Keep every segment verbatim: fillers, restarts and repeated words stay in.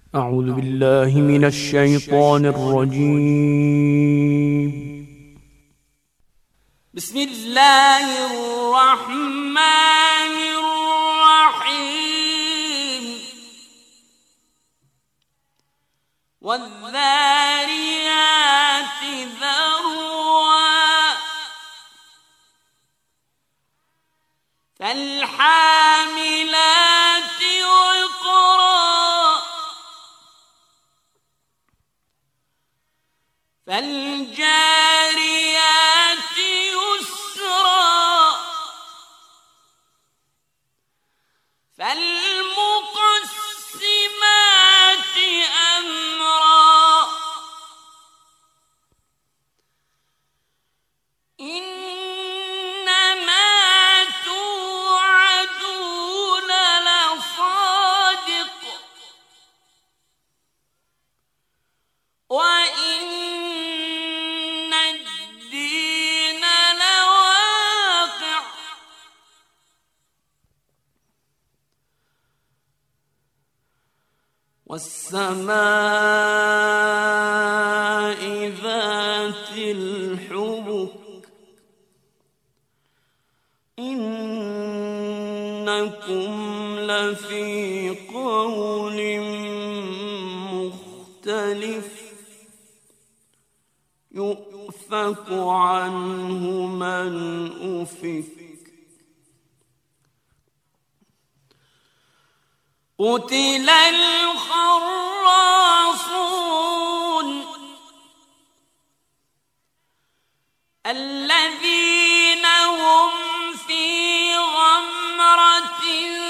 أعوذ بالله من الشيطان الرجيم. بسم الله الرحمن الرحيم. والذاريات ذروا فالحاملات وقرا فالجاريات يسرا فالمقسمات أمرا إنما توعدون لصادق وإن الدين لواقع والسماء ذات الحبك إنكم لفي قول مختلف يؤفك عنه من أفك قتل الخراصون الذين هم في غمرة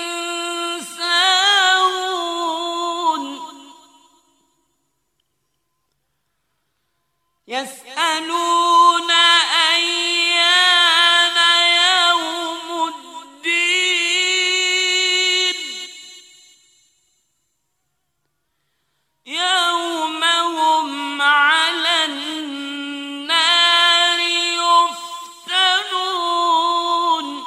ساهون يسألون أيان يوم الدين يوم هم على النار يفتنون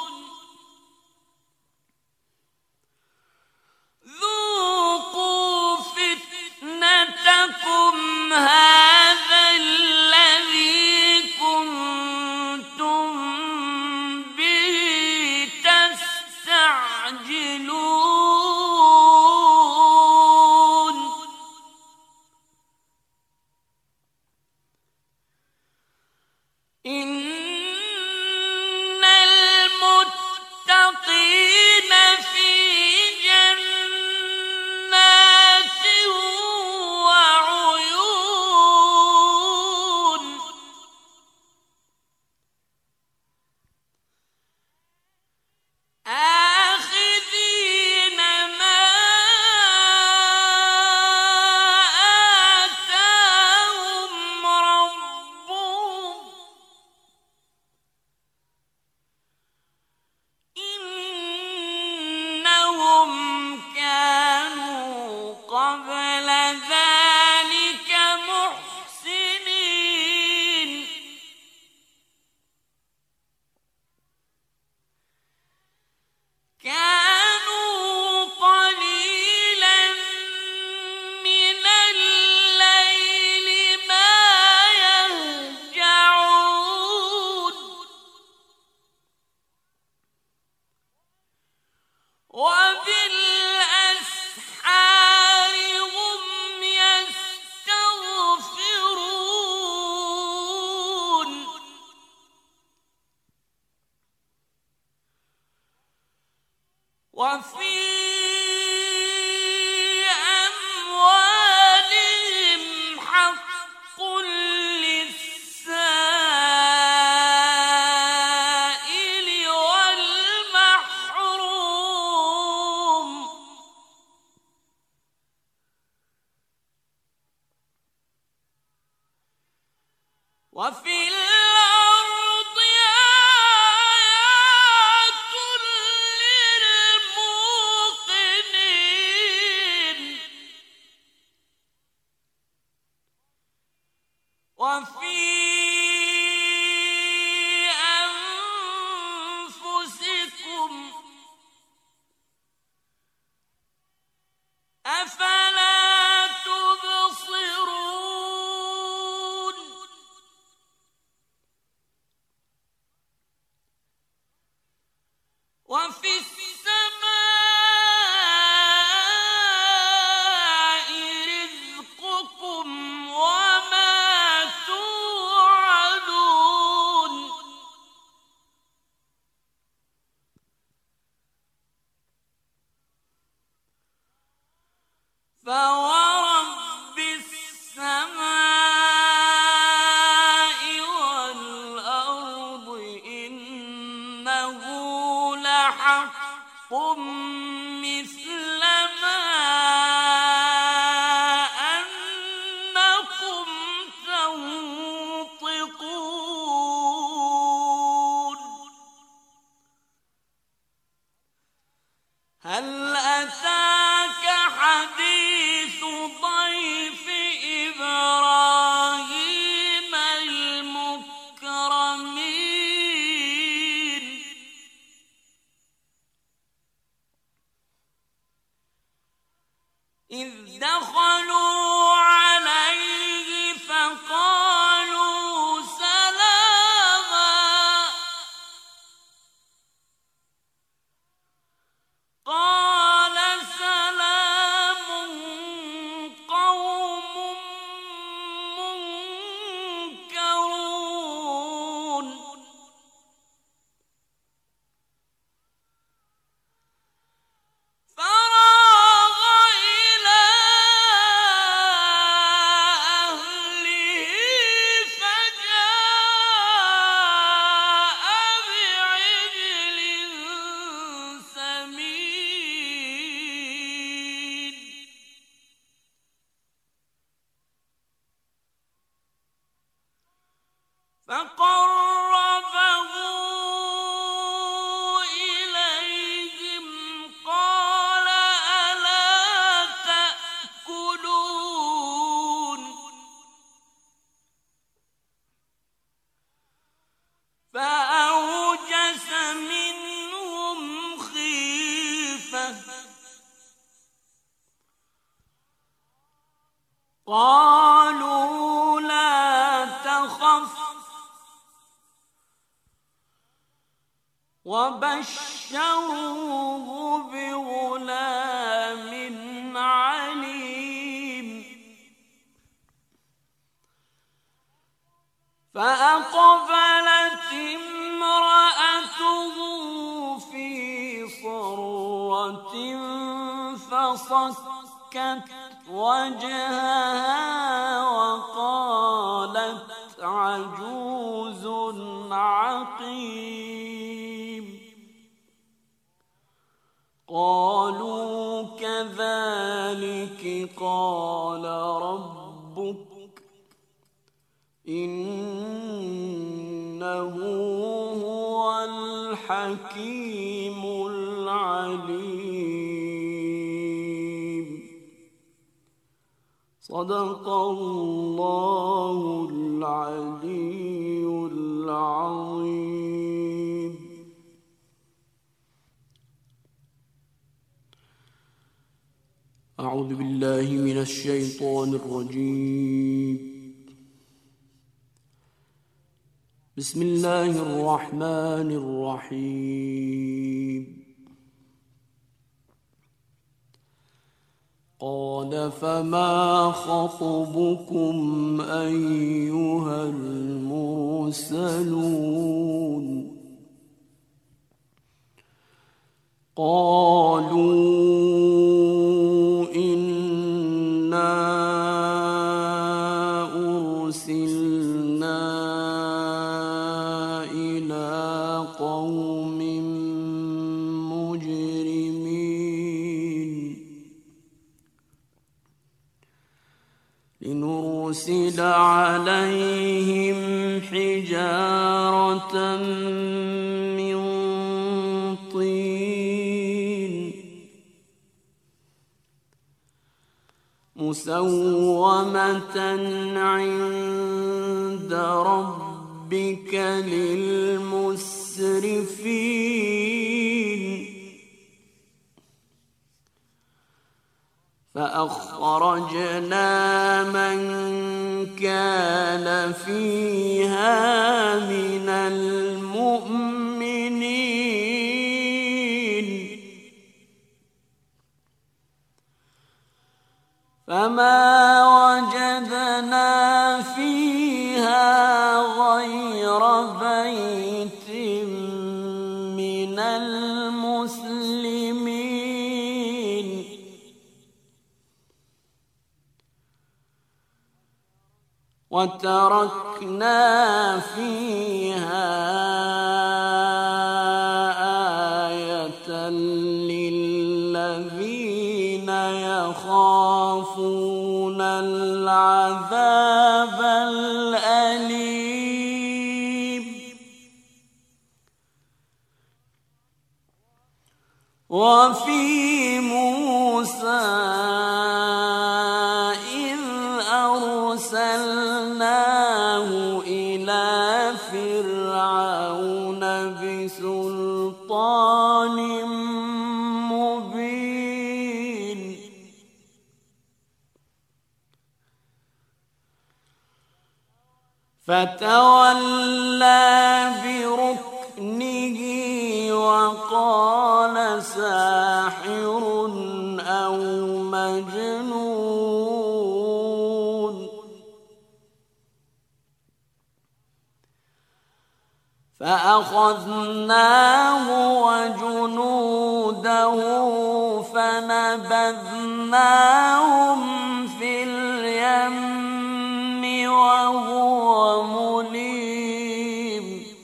ذوقوا فتنتكم هذا الذي كنتم به تستعجلون إن المتقين في جنات وعيون آخذين ما آتاهم ربهم إنهم كانوا قبل ذلك محسنين كانوا قليلا من الليل ما يهجعون وبالأسحار هم يستغفرون وفي أموالهم حق للسائل والمحروم وفي الأرض آيات للموقنين وفي أنفسكم أفلا فورب السماء والأرض إنه لحق مثل ما أنكم تنطقون هل أتاك حديث ضيف إبراهيم المكرمين إذ دخلوا عليه فقالوا سلاما قال سلام قوم منكرون فراغ إلى أهله فجاء بعجل سمين فقربه إليهم قال ألا تأكلون فأوجس منهم خيفة قالوا لا تخف وبشروه بغلام عليم فأقبلت امرأته في صرة فصكت وجهها وقالت عجوز عقيم قالوا كذلك قال ربك إنه هو الحكيم العليم صدق الله العلي العظيم. أعوذ بالله من الشيطان الرجيم. بسم الله الرحمن الرحيم. قال فما خطبكم أيها المرسلون قالوا إنا أرسلنا إلى قوم مجرمين لنرسل عليهم حجارة من طين مسومة عند ربك للمسرفين فأخرجنا من كان فيها من المؤمنين فما وجدنا فيها غير بيت من المسلمين وتركنا فيها آية للذين يخافون العذاب الأليم وفي موسى إذ أرسلناه إلى فرعون بسلطان مبين فتولى بركنه وقال ساحر أو مجنون فأخذناه وجنوده فنبذناهم في اليم وهو مليم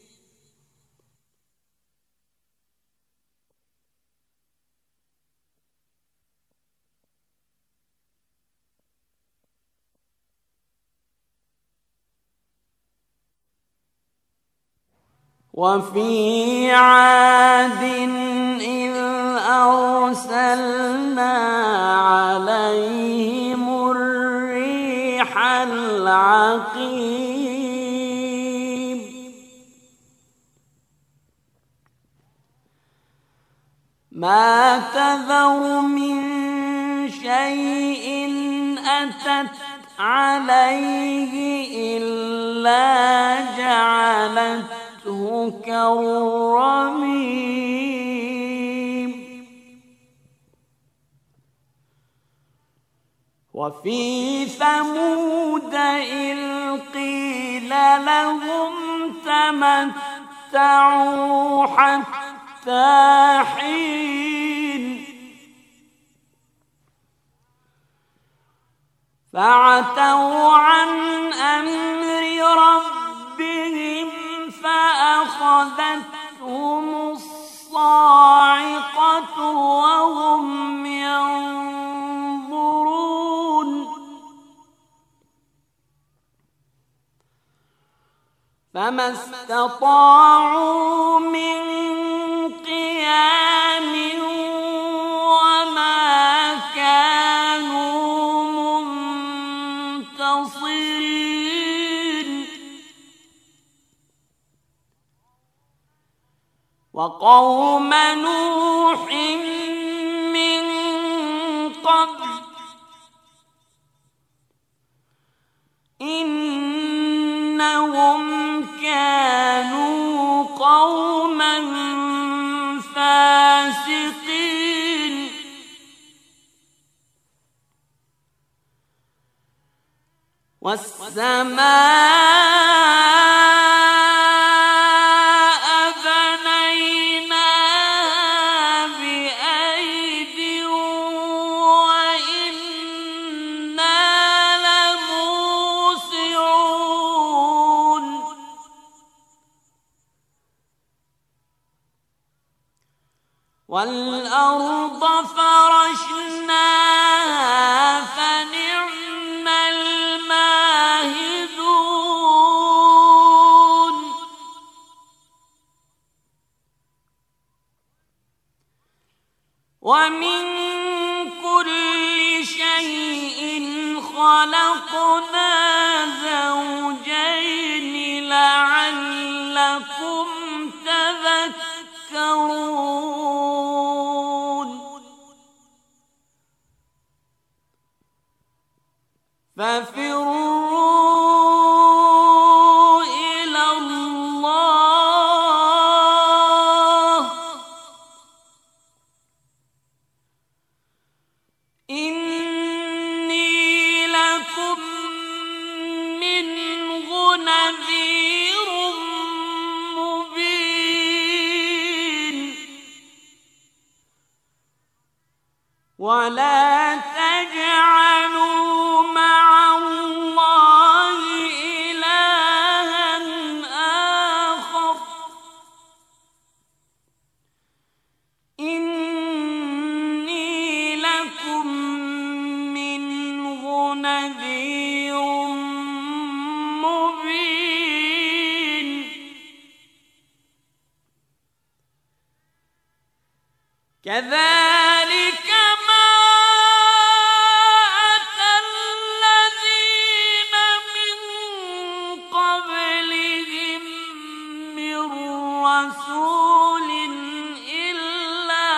وفي عاد إذ أرسلنا عليهم الريح العقيم ما تذر من شيء أتت عليه إلا جعلته كالرميم وفي ثمود إذ قيل لهم تمتعوا حتى حين فعتوا عن أمر ربهم فأخذتهم الصاعقة وهم ينظرون فما استطاعوا من قيام وما كانوا منتصرين وقوم نوح من قبل إنهم كانوا قوما فاسقين والسماء والأرض فرشناها فنعم الماهدون ومن كل شيء خلقنا زوجين لعلكم تذكرون ففروا إلى الله إني لكم منه نذير مبين ولا تجعلوا مع الله نذير مبين كذلك ما أتى الذين من قبلهم من رسول إلا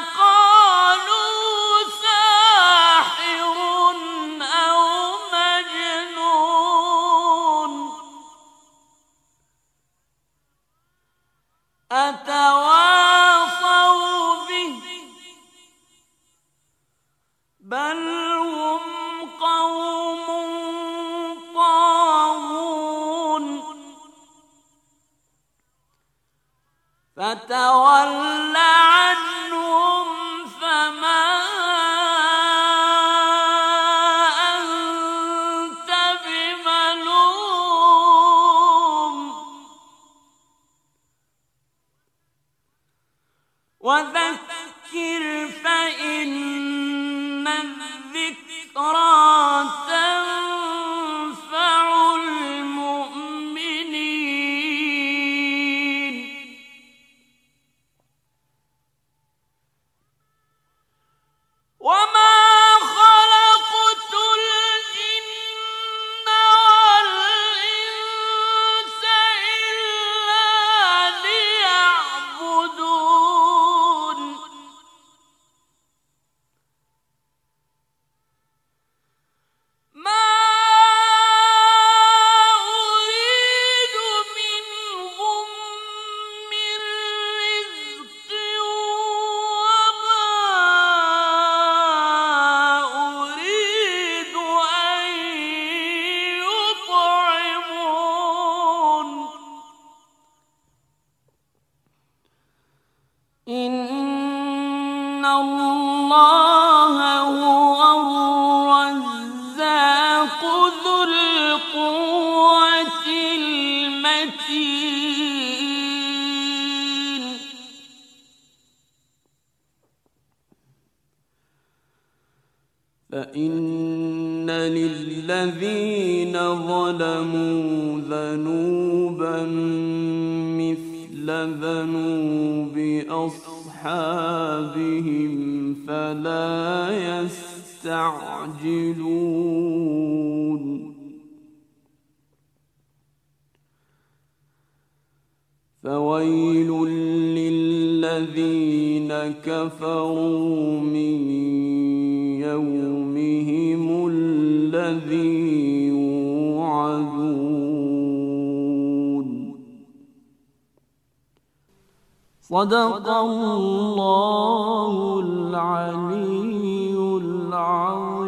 قالوا ساحر أو مجنون أتواصوا به بل هم قوم طاغون فتول عنهم فما أنت بملوم وذكر فإن الذكرى تنفع المؤمنين وما خلقت الجن والإنس إلا ليعبدون ما أريد منهم من رزق وما أريد أن يطعمون إن الله هو الرزاق ذو القوة المتين فإن للذين ظلموا ذنوبا مثل ذنوب أصحابهم فلا يستعجلون فويل للذين كفروا من يومهم الذي يوعدون صدق الله العلي العظيم.